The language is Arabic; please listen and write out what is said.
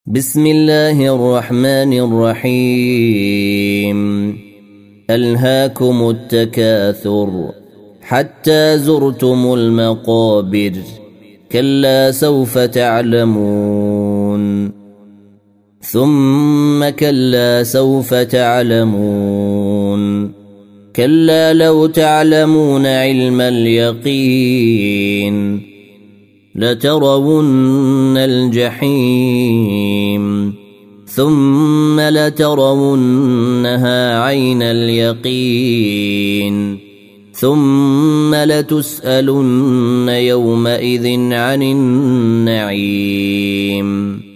بسم الله الرحمن الرحيم ألهاكم التكاثر حتى زرتم المقابر كلا سوف تعلمون ثم كلا سوف تعلمون كلا لو تعلمون علم اليقين لترون الجحيم ثم لترونها عين اليقين ثم لتسألن يومئذ عن النعيم